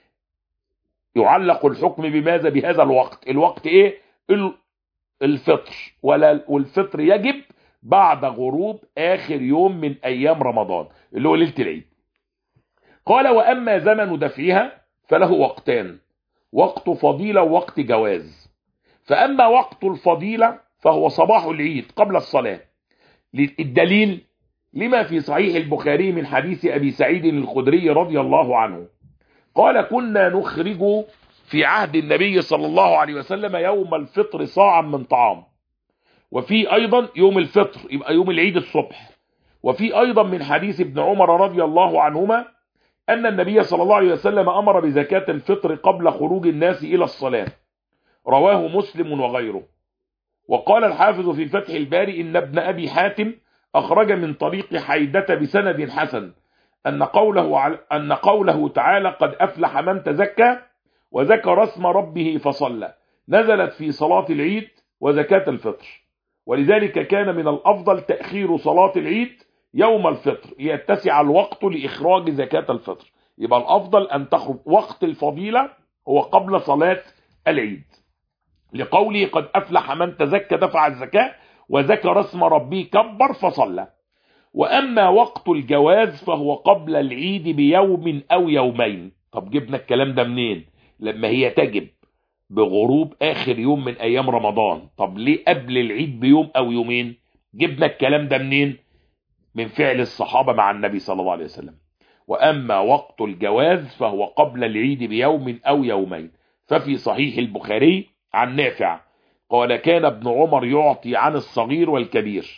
يعلق الحكم بماذا؟ بهذا الوقت. الوقت ايه؟ الفطر. والفطر يجب بعد غروب اخر يوم من ايام رمضان اللي هو ليلة العيد. قال واما زمن دفعها فله وقتان، وقت فضيلة ووقت جواز. فاما وقت الفضيلة فهو صباح العيد قبل الصلاة. الدليل لما في صحيح البخاري من حديث أبي سعيد الخدري رضي الله عنه قال كنا نخرج في عهد النبي صلى الله عليه وسلم يوم الفطر صاعا من طعام، وفي أيضا يوم الفطر يبقى يوم العيد الصبح. وفي أيضا من حديث ابن عمر رضي الله عنهما أن النبي صلى الله عليه وسلم أمر بزكاة الفطر قبل خروج الناس إلى الصلاة. رواه مسلم وغيره. وقال الحافظ في فتح الباري إن ابن أبي حاتم أخرج من طريق حيدة بسند حسن أن قوله تعالى قد أفلح من تزكى وذكر اسم ربه فصلى نزلت في صلاة العيد وزكاة الفطر، ولذلك كان من الأفضل تأخير صلاة العيد يوم الفطر يتسع الوقت لإخراج زكاة الفطر. يبقى الأفضل أن تخرج وقت الفضيلة هو قبل صلاة العيد، لقوله قد أفلح من تزكى دفع الزكاة وذكر اسم ربه كبر فصلى. وأما وقت الجواز فهو قبل العيد بيوم أو يومين. طب جبنا الكلام ده منين لما هي تجب بغروب آخر يوم من أيام رمضان؟ طب ليه قبل العيد بيوم أو يومين؟ جبنا الكلام ده منين؟ من فعل الصحابة مع النبي صلى الله عليه وسلم. وأما وقت الجواز فهو قبل العيد بيوم أو يومين. ففي صحيح البخاري عن نافع قال كان ابن عمر يعطي عن الصغير والكبير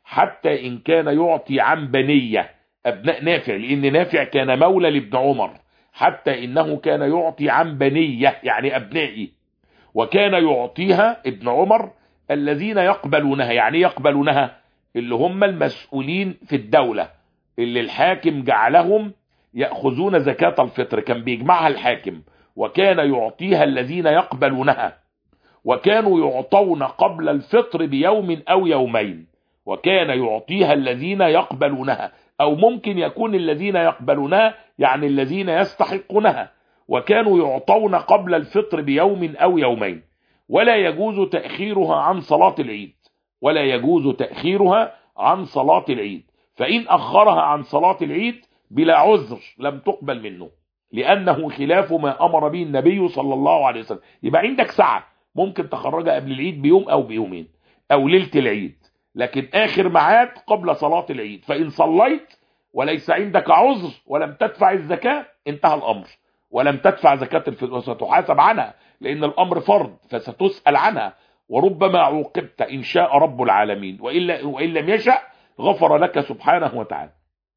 حتى إن كان يعطي عن بنية أبناء نافع، لأن نافع كان مولى لابن عمر، حتى إنه كان يعطي عن بنية يعني أبنائي، وكان يعطيها ابن عمر الذين يقبلونها. يعني يقبلونها اللي هم المسؤولين في الدولة، اللي الحاكم جعلهم يأخذون زكاة الفطر، كان بيجمعها الحاكم، وكان يعطيها الذين يقبلونها، وكانوا يعطون قبل الفطر بيوم أو يومين، وكان يعطيها الذين يقبلونها، أو ممكن يكون الذين يقبلونها يعني الذين يستحقونها، وكانوا يعطون قبل الفطر بيوم أو يومين. ولا يجوز تأخيرها عن صلاة العيد، ولا يجوز تأخيرها عن صلاة العيد، فإن أخرها عن صلاة العيد بلا عذر لم تقبل منه، لأنه خلاف ما أمر به النبي صلى الله عليه وسلم. يبقى عندك ساعة ممكن تخرجها قبل العيد بيوم أو بيومين أو ليلة العيد، لكن آخر ميعاد قبل صلاة العيد. فإن صليت وليس عندك عذر ولم تدفع الزكاة انتهى الأمر، ولم تدفع زكاة الفطر وستحاسب عنها، لأن الأمر فرض فستسأل عنها، وربما عوقبت إن شاء رب العالمين، وإن لم يشأ غفر لك سبحانه وتعالى.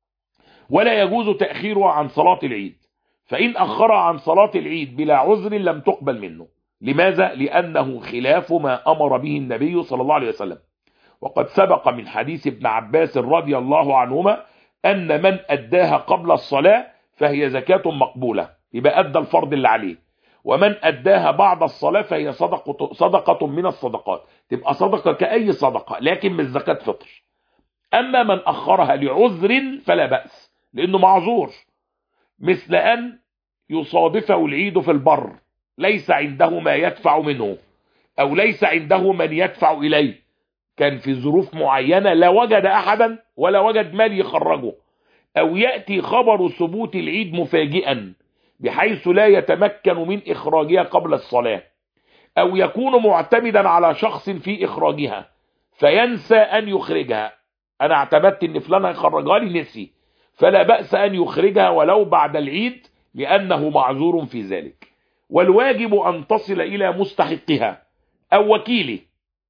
ولا يجوز تأخيرها عن صلاة العيد، فإن أخرها عن صلاة العيد بلا عذر لم تقبل منه. لماذا؟ لأنه خلاف ما أمر به النبي صلى الله عليه وسلم. وقد سبق من حديث ابن عباس رضي الله عنهما أن من أداها قبل الصلاة فهي زكاة مقبولة، يبقى أدى الفرض اللي عليه، ومن أداها بعد الصلاة فهي صدقة من الصدقات، تبقى صدقة كأي صدقة لكن مش زكاة فطر. أما من أخرها لعذر فلا بأس، لأنه معذور، مثل أن يصادفه العيد في البر ليس عنده ما يدفع منه، أو ليس عنده من يدفع إليه، كان في ظروف معينة لا وجد أحدا ولا وجد مال يخرجه، أو يأتي خبر ثبوت العيد مفاجئا بحيث لا يتمكن من إخراجها قبل الصلاة، أو يكون معتمدا على شخص في إخراجها فينسى أن يخرجها. أنا اعتمدت أن فلان هيخرجها لي نسي، فلا بأس أن يخرجها ولو بعد العيد لأنه معذور في ذلك. والواجب أن تصل إلى مستحقها أو وكيله،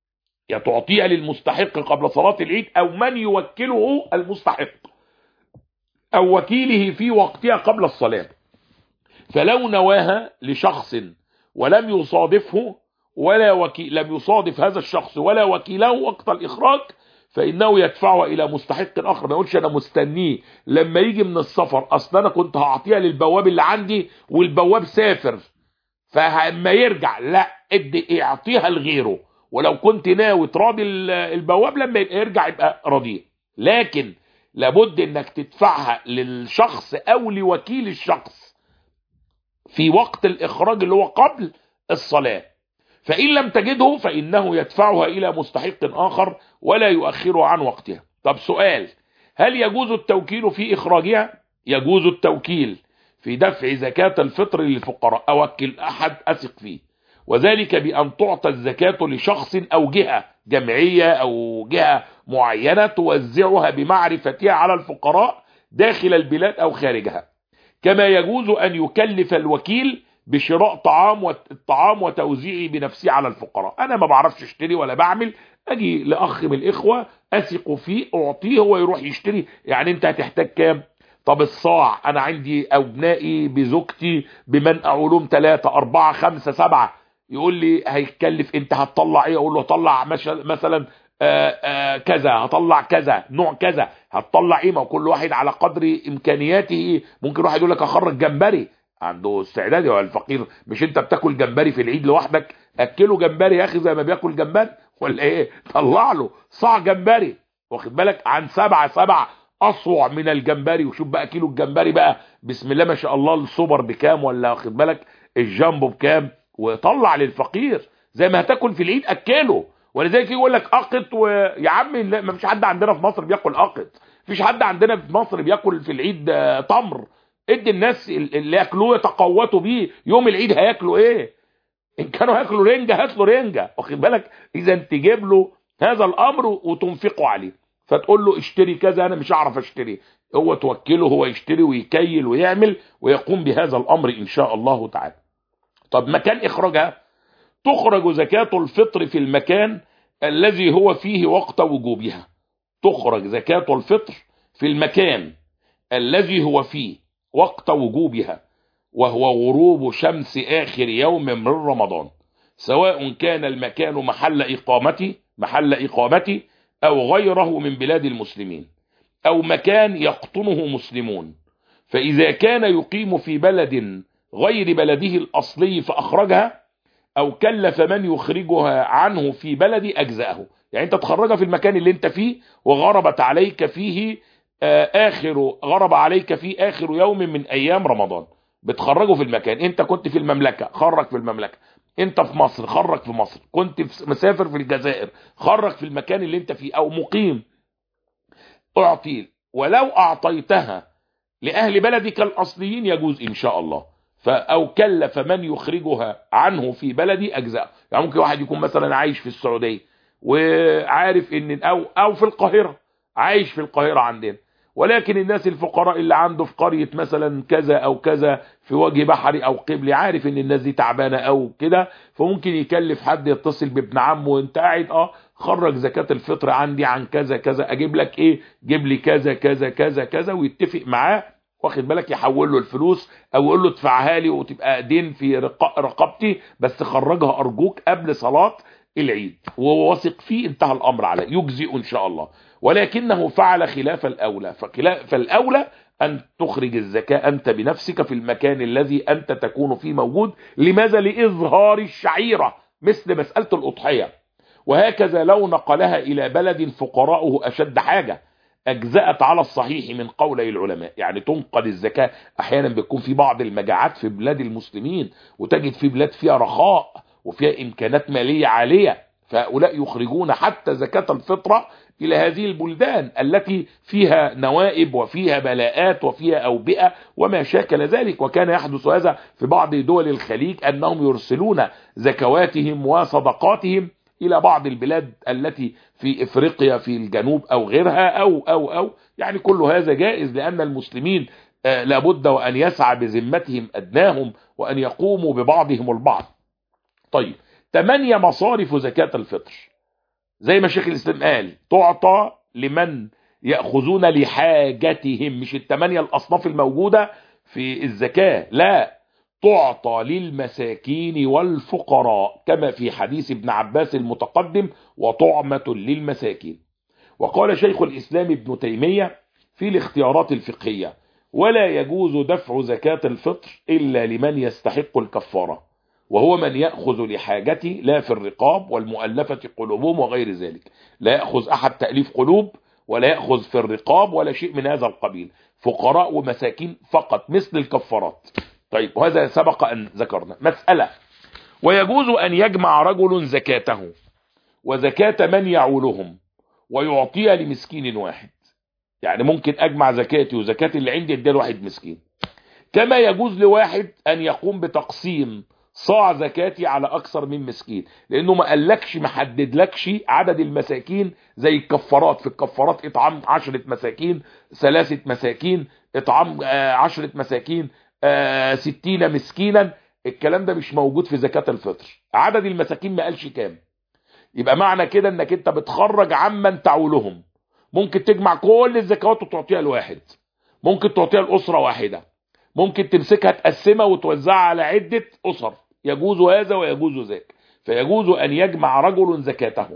تعطيها للمستحق قبل صلاة العيد، أو من يوكله المستحق أو وكيله في وقتها قبل الصلاة. فلو نواها لشخص ولم يصادفه لم يصادف هذا الشخص ولا وكيله وقت الإخراج فإنه يدفعها إلى مستحق آخر. ما يقولش أنا مستنيه لما يجي من السفر، أصلا أنا كنت هعطيها للبواب اللي عندي والبواب سافر فلما يرجع، لا، اعطيها لغيره، ولو كنت ناوي تراضي البواب لما يرجع يبقى راضيه، لكن لابد انك تدفعها للشخص او لوكيل الشخص في وقت الاخراج اللي هو قبل الصلاة. فان لم تجده فانه يدفعها الى مستحق اخر ولا يؤخرها عن وقتها. طب سؤال، هل يجوز التوكيل في اخراجها؟ يجوز التوكيل في دفع زكاة الفطر للفقراء، اوكل احد اثق فيه، وذلك بأن تعطى الزكاة لشخص أو جهة، جمعية أو جهة معينة توزعها بمعرفتها على الفقراء داخل البلاد أو خارجها. كما يجوز أن يكلف الوكيل بشراء الطعام وتوزيعه بنفسه على الفقراء. أنا ما بعرفش اشتري ولا بعمل، أجي لأخ من الإخوة أثق فيه أعطيه هو يروح يشتري. يعني أنت هتحتاج كام؟ طب الصاع أنا عندي أبنائي بزوجتي بمنقع علوم 3 4 5 7، يقول لي هيتكلف انت هتطلع ايه؟ اقول له هطلع مثلا كذا، هطلع كذا نوع كذا، هتطلع ايه؟ ما كل واحد على قدر امكانياته. ممكن واحد يقول لك اخرج جمبري، عنده استعداد. يا الفقير مش انت بتاكل جمبري في العيد لوحدك؟ اكله جمبري يا اخي زي ما بياكل جمبري ولا ايه؟ طلع له صاع جمبري، واخد بالك، عن 7 اصوع من الجمبري. وشوف بقى كيلو الجمبري بقى بسم الله ما شاء الله السوبر بكام، ولا واخد بالك الجامبو بكام، وطلع للفقير زي ما هتاكل في العيد اكله. ولذلك يقول لك اقط، ويا عم ما فيش حد عندنا في مصر بياكل اقط، فيش حد عندنا في مصر بياكل في العيد تمر. ادي الناس اللي ياكلوه يتقوتوا بيه، يوم العيد هياكلوا ايه؟ ان كانوا هياكلوا رنجه هات له رنجه، واخد بالك. اذا تجيب له هذا الامر وتنفقوا عليه، فتقول له اشتري كذا انا مش هعرف اشتري، هو توكله هو يشتري ويكيل ويعمل ويقوم بهذا الامر ان شاء الله تعالى. طب مكان اخراجها، تخرج زكاة الفطر في المكان الذي هو فيه وقت وجوبها. تخرج زكاة الفطر في المكان الذي هو فيه وقت وجوبها، وهو غروب شمس آخر يوم من رمضان، سواء كان المكان محل إقامتي أو غيره من بلاد المسلمين، أو مكان يقطنه مسلمون. فإذا كان يقيم في بلد غير بلده الأصلي فأخرجها، أو كلف من يخرجها عنه في بلد أجزأه. يعني أنت تخرجها في المكان اللي أنت فيه وغرب عليك فيه آخر يوم من أيام رمضان، بتخرجه في المكان. أنت كنت في المملكة، خرج في المملكة. أنت في مصر، خرج في مصر. كنت مسافر في الجزائر، خرج في المكان اللي أنت فيه. أو مقيم، أعطي. ولو أعطيتها لأهل بلدك الأصليين يجوز إن شاء الله. أو كلف من يخرجها عنه في بلدي أجزاء. يعني ممكن واحد يكون مثلا عايش في السعودية وعارف إن أو في القاهرة، عايش في القاهرة عندنا، ولكن الناس الفقراء اللي عنده في قرية مثلا كذا أو كذا في وجه بحري أو قبلي، عارف إن الناس دي تعبانة أو كده، فممكن يكلف حد يتصل بابن عمه، وانت قاعد خرج زكاة الفطر عندي عن كذا كذا، اجيب لك ايه، جيب لي كذا كذا كذا كذا، ويتفق معاه، واخد بالك، يحول له الفلوس او يقول له ادفعها لي وتبقى دين في رقبتي، بس خرجها ارجوك قبل صلاة العيد، وهو واثق فيه، انتهى الامر عليه، يجزئ ان شاء الله. ولكنه فعل خلاف الاولى، فالاولى ان تخرج الزكاة انت بنفسك في المكان الذي انت تكون فيه موجود. لماذا؟ لاظهار الشعيرة، مثل مسألة الاضحية. وهكذا لو نقلها إلى بلد فقراؤه أشد حاجة أجزأت على الصحيح من قولي العلماء. يعني تنقل الزكاة، أحيانا بيكون في بعض المجاعات في بلاد المسلمين، وتجد في بلاد فيها رخاء وفيها إمكانات مالية عالية، فهؤلاء يخرجون حتى زكاة الفطرة إلى هذه البلدان التي فيها نوائب وفيها بلاءات وفيها أوبئة وما شاكل ذلك. وكان يحدث هذا في بعض دول الخليج، أنهم يرسلون زكواتهم وصدقاتهم إلى بعض البلاد التي في إفريقيا في الجنوب أو غيرها أو يعني كل هذا جائز، لأن المسلمين لابد وأن يسعى بذمتهم أدناهم وأن يقوموا ببعضهم البعض. طيب، 8 مصارف زكاة الفطر زي ما شيخ الإسلام قال تعطى لمن يأخذون لحاجتهم، مش ال8 الأصناف الموجودة في الزكاة، لا، تعطى للمساكين والفقراء كما في حديث ابن عباس المتقدم، وطعمة للمساكين. وقال شيخ الإسلام ابن تيمية في الاختيارات الفقهية: ولا يجوز دفع زكاة الفطر إلا لمن يستحق الكفارة، وهو من يأخذ لحاجته، لا في الرقاب والمؤلفة قلوبهم وغير ذلك. لا يأخذ أحد تأليف قلوب، ولا يأخذ في الرقاب ولا شيء من هذا القبيل، فقراء ومساكين فقط مثل الكفارات. طيب، وهذا سبق أن ذكرنا. مسألة: ويجوز أن يجمع رجل زكاته وزكاة من يعولهم ويعطيها لمسكين واحد. يعني ممكن أجمع زكاتي وزكاة اللي عندي اديها لواحد مسكين، كما يجوز لواحد أن يقوم بتقسيم صاع زكاتي على أكثر من مسكين، لأنه ما قالكش، ما حددلكش عدد المساكين زي الكفارات. في الكفارات إطعام 10 مساكين، 3 مساكين، إطعام 10 مساكين، 60 مسكينا. الكلام ده مش موجود في زكاة الفطر. عدد المساكين ما قالش كام. يبقى معنى كده انك انت بتخرج عمن تعولهم. ممكن تجمع كل الزكوات وتعطيها لواحد، ممكن تعطيها لأسرة واحدة، ممكن تمسكها تقسمها وتوزعها على عدة أسر، يجوز هذا ويجوز ذاك. فيجوز أن يجمع رجل زكاته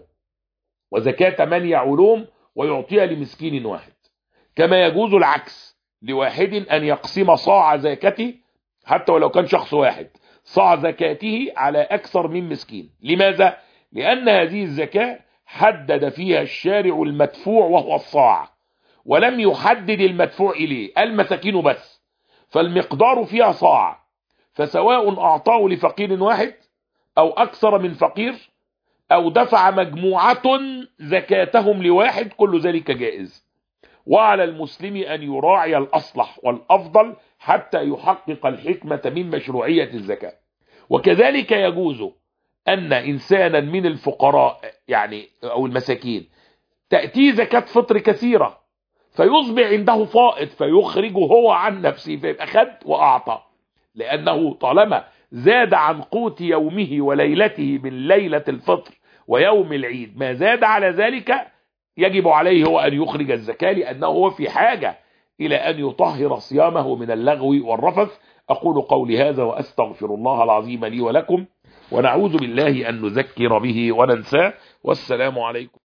وزكاة من يعولهم ويعطيها لمسكين واحد، كما يجوز العكس، لواحد أن يقسم صاع زكاته حتى ولو كان شخص واحد، صاع زكاته على أكثر من مسكين. لماذا؟ لأن هذه الزكاة حدد فيها الشارع المدفوع وهو الصاع، ولم يحدد المدفوع إليه، المساكين بس، فالمقدار فيها صاع. فسواء أعطاه لفقير واحد أو أكثر من فقير، أو دفع مجموعة زكاتهم لواحد، كل ذلك جائز. وعلى المسلم أن يراعي الأصلح والأفضل حتى يحقق الحكمة من مشروعية الزكاة. وكذلك يجوز أن إنسانا من الفقراء يعني أو المساكين تأتي زكاة فطر كثيرة، فيصبح عنده فائض فيخرج هو عن نفسه، فيبقى خد وأعطى، لأنه طالما زاد عن قوت يومه وليلته من ليلة الفطر ويوم العيد ما زاد على ذلك، يجب عليه هو أن يخرج الزكاة، لأنه هو في حاجة إلى أن يطهر صيامه من اللغو والرفث. أقول قولي هذا وأستغفر الله العظيم لي ولكم، ونعوذ بالله أن نذكر به وننساه. والسلام عليكم.